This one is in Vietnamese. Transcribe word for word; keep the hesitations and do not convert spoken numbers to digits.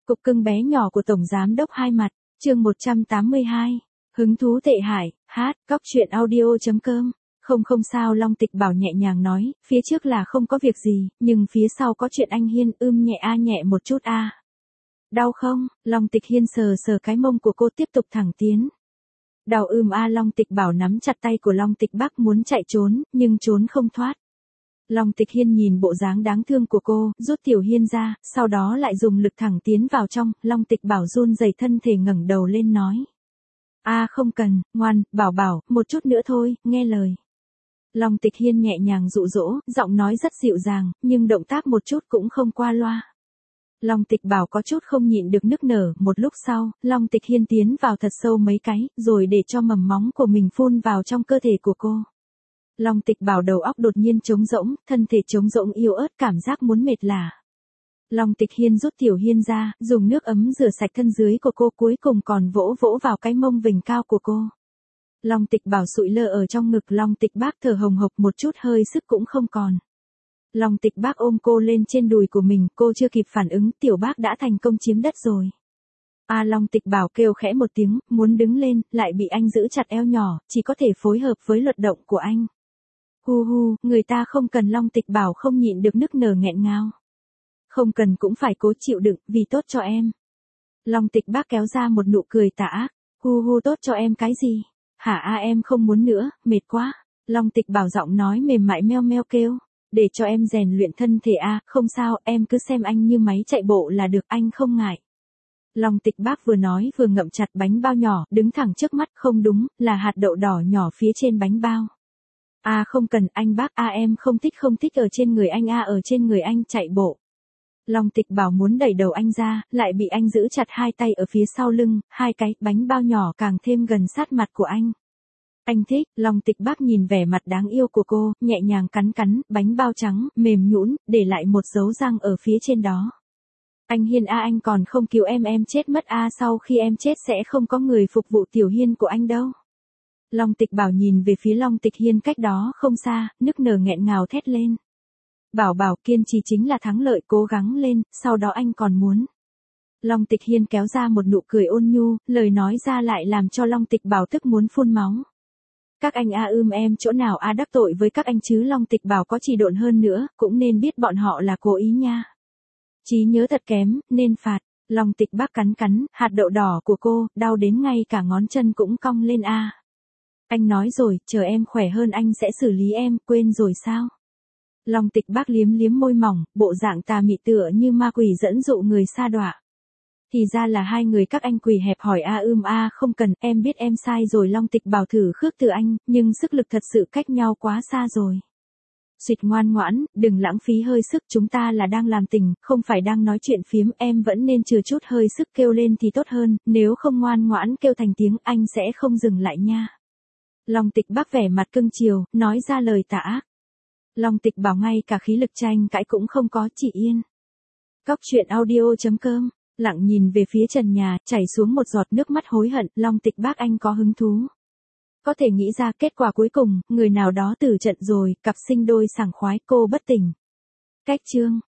Cục cưng bé nhỏ của Tổng Giám đốc Hai Mặt, chương một trăm tám mươi hai. Hứng thú tệ hại, hát, cóc truyện audio.com. Không không sao, Long Tịch Bảo nhẹ nhàng nói, phía trước là không có việc gì, nhưng phía sau có chuyện anh Hiên. Ưm nhẹ a nhẹ một chút a. Đau không? Long Tịch Hiên sờ sờ cái mông của cô tiếp tục thẳng tiến. Đau ưm a. Long Tịch Bảo nắm chặt tay của Long Tịch Bắc muốn chạy trốn, nhưng trốn không thoát. Long Tịch Hiên nhìn bộ dáng đáng thương của cô, rút Tiểu Hiên ra, sau đó lại dùng lực thẳng tiến vào trong. Long Tịch Bảo run rẩy thân thể ngẩng đầu lên nói. A không cần, ngoan, Bảo Bảo, một chút nữa thôi, nghe lời. Long Tịch Hiên nhẹ nhàng dụ dỗ, giọng nói rất dịu dàng, nhưng động tác một chút cũng không qua loa. Long Tịch Bảo có chút không nhịn được nức nở. Một lúc sau, Long Tịch Hiên tiến vào thật sâu mấy cái, rồi để cho mầm móng của mình phun vào trong cơ thể của cô. Long Tịch Bảo đầu óc đột nhiên trống rỗng, thân thể trống rỗng yếu ớt, cảm giác muốn mệt lả. Long Tịch Hiên rút Tiểu Hiên ra, dùng nước ấm rửa sạch thân dưới của cô, cuối cùng còn vỗ vỗ vào cái mông vình cao của cô. Long Tịch Bảo sụi lơ ở trong ngực Long Tịch Bác, thở hồng hộc, một chút hơi sức cũng không còn. Long Tịch Bác ôm cô lên trên đùi của mình, cô chưa kịp phản ứng, Tiểu Bác đã thành công chiếm đất rồi. A Long Tịch Bảo kêu khẽ một tiếng, muốn đứng lên, lại bị anh giữ chặt eo nhỏ, chỉ có thể phối hợp với luật động của anh. Hu hu, người ta không cần. Long Tịch Bảo không nhịn được nức nở nghẹn ngào. Không cần cũng phải cố chịu đựng, vì tốt cho em. Long Tịch Bác kéo ra một nụ cười tà ác. Hu hu, tốt cho em cái gì? Hả a, em không muốn nữa, mệt quá. Long Tịch Bảo giọng nói mềm mại meo meo kêu. Để cho em rèn luyện thân thể a, không sao, em cứ xem anh như máy chạy bộ là được, anh không ngại. Long Tịch Bác vừa nói vừa ngậm chặt bánh bao nhỏ, đứng thẳng trước mắt. Không đúng, là hạt đậu đỏ nhỏ phía trên bánh bao. A à, không cần, anh Bác a, em không thích không thích ở trên người anh a, ở trên người anh chạy bộ. Long Tịch Bảo muốn đẩy đầu anh ra, lại bị anh giữ chặt hai tay ở phía sau lưng, hai cái bánh bao nhỏ càng thêm gần sát mặt của anh. Anh thích. Long Tịch Bác nhìn vẻ mặt đáng yêu của cô, nhẹ nhàng cắn cắn bánh bao trắng, mềm nhũn, để lại một dấu răng ở phía trên đó. Anh Hiên a, anh còn không cứu em em chết mất a, sau khi em chết sẽ không có người phục vụ Tiểu Hiên của anh đâu. Long Tịch Bảo nhìn về phía Long Tịch Hiên cách đó không xa, nức nở nghẹn ngào thét lên. Bảo Bảo, kiên trì chính là thắng lợi, cố gắng lên, sau đó anh còn muốn. Long Tịch Hiên kéo ra một nụ cười ôn nhu, lời nói ra lại làm cho Long Tịch Bảo tức muốn phun máu. Các anh a, ưm em chỗ nào a, đắc tội với các anh chứ? Long Tịch Bảo có chỉ độn hơn nữa, cũng nên biết bọn họ là cố ý nha. Trí nhớ thật kém, nên phạt. Long Tịch Bác cắn cắn hạt đậu đỏ của cô, đau đến ngay cả ngón chân cũng cong lên a. Anh nói rồi, chờ em khỏe hơn anh sẽ xử lý em, quên rồi sao? Long Tịch Bác liếm liếm môi mỏng, bộ dạng tà mị tựa như ma quỷ dẫn dụ người sa đọa. Thì ra là hai người các anh quỷ hẹp hỏi a, ưm a, không cần, em biết em sai rồi. Long Tịch Bảo thử khước từ anh, nhưng sức lực thật sự cách nhau quá xa rồi. Xịt, ngoan ngoãn, đừng lãng phí hơi sức, chúng ta là đang làm tình, không phải đang nói chuyện phiếm, em vẫn nên chừa chút hơi sức kêu lên thì tốt hơn, nếu không ngoan ngoãn kêu thành tiếng anh sẽ không dừng lại nha. Long Tịch Bác vẻ mặt cưng chiều, nói ra lời tà ác. Long Tịch Bảo ngay cả khí lực tranh cãi cũng không có, chỉ yên. Cóc truyện audio.com, lặng nhìn về phía trần nhà, chảy xuống một giọt nước mắt hối hận. Long Tịch Bác anh có hứng thú. Có thể nghĩ ra kết quả cuối cùng, người nào đó tử trận rồi, cặp sinh đôi sảng khoái, cô bất tỉnh. Cách chương.